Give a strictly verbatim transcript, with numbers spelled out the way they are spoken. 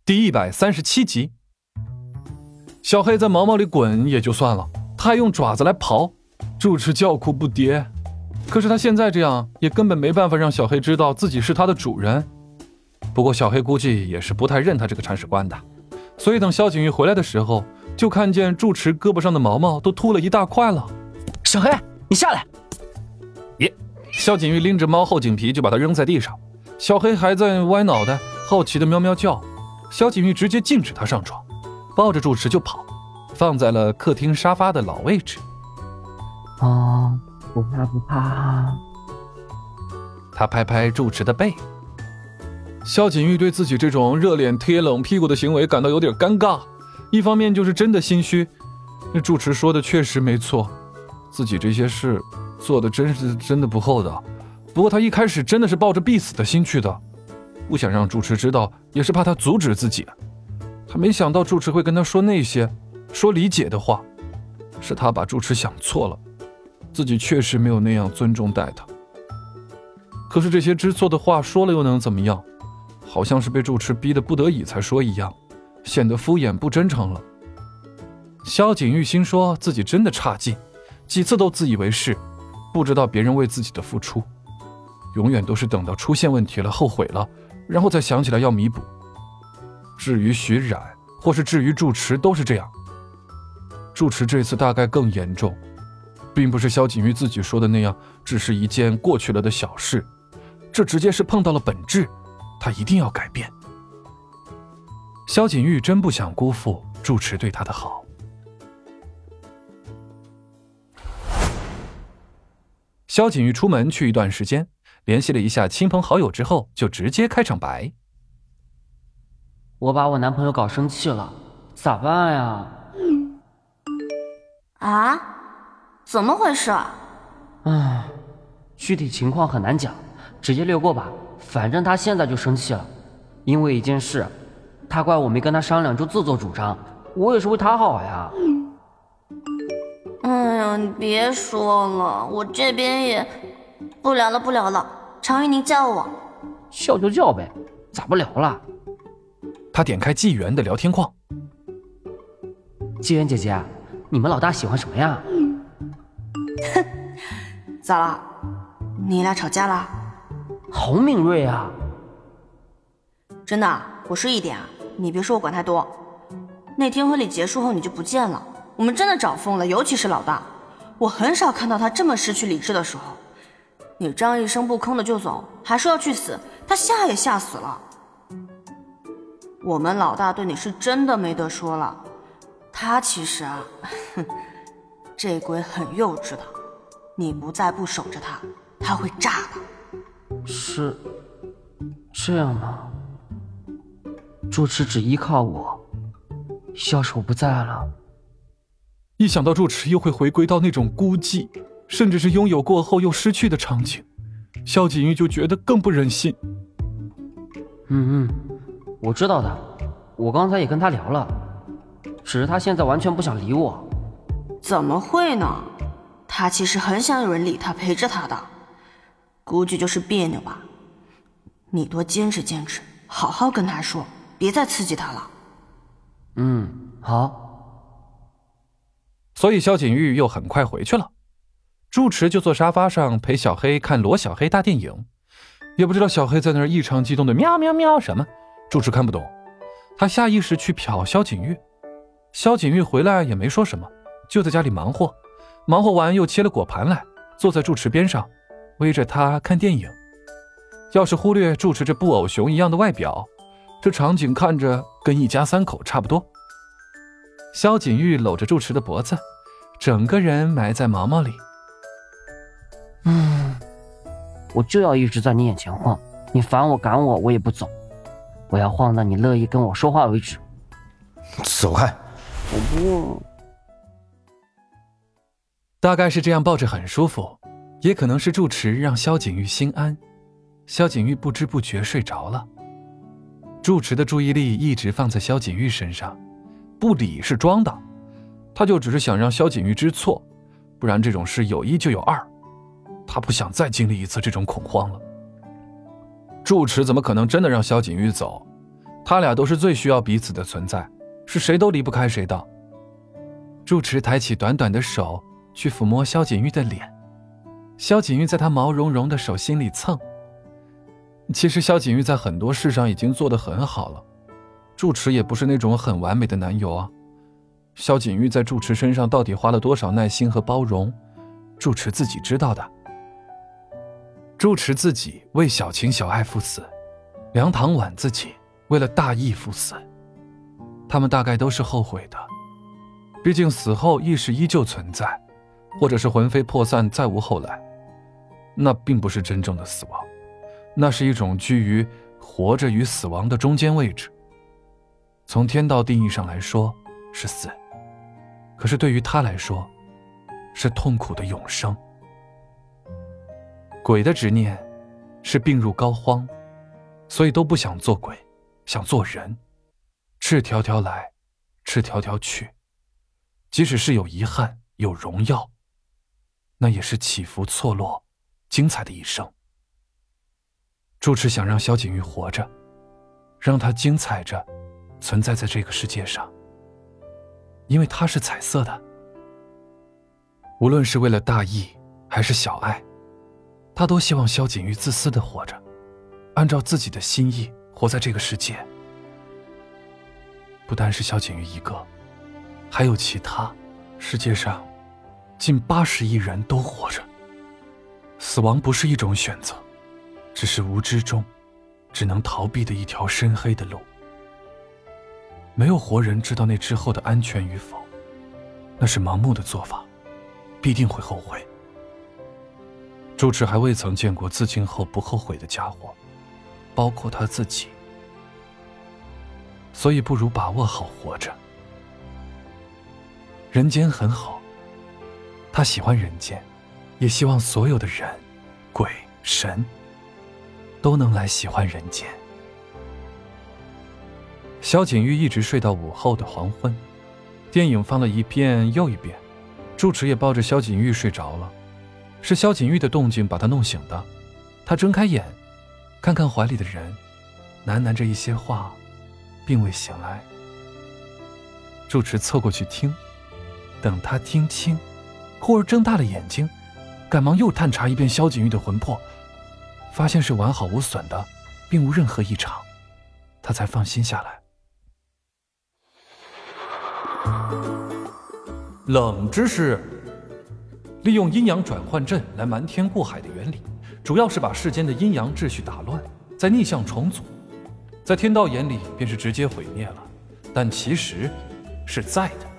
第一百三十七集。小黑在毛毛里滚也就算了，他还用爪子来刨，住持叫苦不迭。可是他现在这样也根本没办法让小黑知道自己是他的主人。不过小黑估计也是不太认他这个铲屎官的，所以等萧景玉回来的时候，就看见住持胳膊上的毛毛都秃了一大块了。 小黑，你下来！ 耶！萧景玉拎着猫后颈皮就把它扔在地上，小黑还在歪脑袋，好奇的喵喵叫。萧景玉直接禁止他上床，抱着住持就跑，放在了客厅沙发的老位置。 哦，不怕不怕。 他拍拍住持的背。萧景玉对自己这种热脸贴冷屁股的行为感到有点尴尬，一方面就是真的心虚，那住持说的确实没错，自己这些事做的真是真的不厚道。不过他一开始真的是抱着必死的心去的，不想让住持知道，也是怕他阻止自己。他没想到住持会跟他说那些说理解的话，是他把住持想错了，自己确实没有那样尊重待他。可是这些知错的话说了又能怎么样？好像是被住持逼得不得已才说一样，显得敷衍不真诚了。萧景玉心说自己真的差劲，几次都自以为是，不知道别人为自己的付出，永远都是等到出现问题了后悔了，然后再想起来要弥补。至于徐冉或是至于住持都是这样，住持这次大概更严重，并不是萧景玉自己说的那样只是一件过去了的小事，这直接是碰到了本质，他一定要改变。萧景玉真不想辜负住持对他的好。萧景玉出门去一段时间，联系了一下亲朋好友之后，就直接开场白。 我把我男朋友搞生气了，咋办呀？ 啊？怎么回事？ 唉，具体情况很难讲，直接略过吧。反正他现在就生气了，因为一件事，他怪我没跟他商量就自作主张，我也是为他好呀。 哎呀，你别说了，我这边也不聊了不聊了，常玉您叫我。 叫就叫呗，咋不聊了？ 他点开纪元的聊天框。 纪元姐姐，你们老大喜欢什么呀？ 哼，咋了？你俩吵架了？ 好敏锐啊！ 真的，我是一点啊，你别说我管太多。那天婚礼结束后你就不见了，我们真的找疯了，尤其是老大，我很少看到他这么失去理智的时候。你这样一声不吭的就走，还说要去死，他吓也吓死了。我们老大对你是真的没得说了，他其实啊，哼，这鬼很幼稚的，你不再不守着他，他会炸的。 是这样吗？住持只依靠我，要是我不在了， 一想到住持又会回归到那种孤寂，甚至是拥有过后又失去的场景，萧景玉就觉得更不忍心。 嗯嗯，我知道的，我刚才也跟他聊了，只是他现在完全不想理我。 怎么会呢？他其实很想有人理他，陪着他的，估计就是别扭吧。你多坚持坚持，好好跟他说，别再刺激他了。 嗯，好。 所以萧景玉又很快回去了，住持就坐沙发上陪小黑看罗小黑大电影，也不知道小黑在那儿异常激动的喵喵喵什么，住持看不懂，他下意识去瞟萧景玉，萧景玉回来也没说什么，就在家里忙活，忙活完又切了果盘来，坐在住持边上，围着他看电影。要是忽略住持这布偶熊一样的外表，这场景看着跟一家三口差不多。萧景玉搂着住持的脖子，整个人埋在毛毛里。 嗯，我就要一直在你眼前晃，你烦我赶我我也不走，我要晃到你乐意跟我说话为止。 走开！ 我不…… 大概是这样抱着很舒服，也可能是住持让萧景玉心安，萧景玉不知不觉睡着了。住持的注意力一直放在萧景玉身上，不理是装的，他就只是想让萧景玉知错，不然这种事有一就有二，他不想再经历一次这种恐慌了。住持怎么可能真的让萧景玉走？ 他俩都是最需要彼此的存在，是谁都离不开谁的。住持抬起短短的手去抚摸萧锦玉的脸，萧锦玉在他毛茸茸的手心里蹭。其实萧锦玉在很多事上已经做得很好了，住持也不是那种很完美的男友啊。萧锦玉在住持身上到底花了多少耐心和包容，住持自己知道的。住持自己为小情小爱赴死，梁唐婉自己为了大义赴死，他们大概都是后悔的。毕竟死后意识依旧存在，或者是魂飞魄散再无后来，那并不是真正的死亡，那是一种居于活着与死亡的中间位置。从天道定义上来说是死，可是对于他来说是痛苦的永生。鬼的执念是病入膏肓，所以都不想做鬼，想做人，赤条条来，赤条条去，即使是有遗憾有荣耀，那也是起伏错落精彩的一生。住持想让萧锦玉活着，让她精彩着存在在这个世界上，因为她是彩色的。无论是为了大义还是小爱，他都希望萧锦玉自私地活着，按照自己的心意活在这个世界。不单是萧锦玉一个，还有其他世界上近八十亿人都活着。死亡不是一种选择，只是无知中只能逃避的一条深黑的路。没有活人知道那之后的安全与否，那是盲目的做法，必定会后悔。住持还未曾见过自尽后不后悔的家伙，包括他自己，所以不如把握好活着。人间很好，他喜欢人间，也希望所有的人、鬼、神都能来喜欢人间。萧锦玉一直睡到午后的黄昏，电影放了一遍又一遍，住持也抱着萧锦玉睡着了。是萧锦玉的动静把他弄醒的。他睁开眼，看看怀里的人，喃喃着一些话，并未醒来。住持凑过去听，等他听清，忽而睁大了眼睛，赶忙又探查一遍萧锦玉的魂魄，发现是完好无损的，并无任何异常，他才放心下来。冷知识：利用阴阳转换阵来瞒天过海的原理，主要是把世间的阴阳秩序打乱，再逆向重组。在天道眼里便是直接毁灭了，但其实是在的。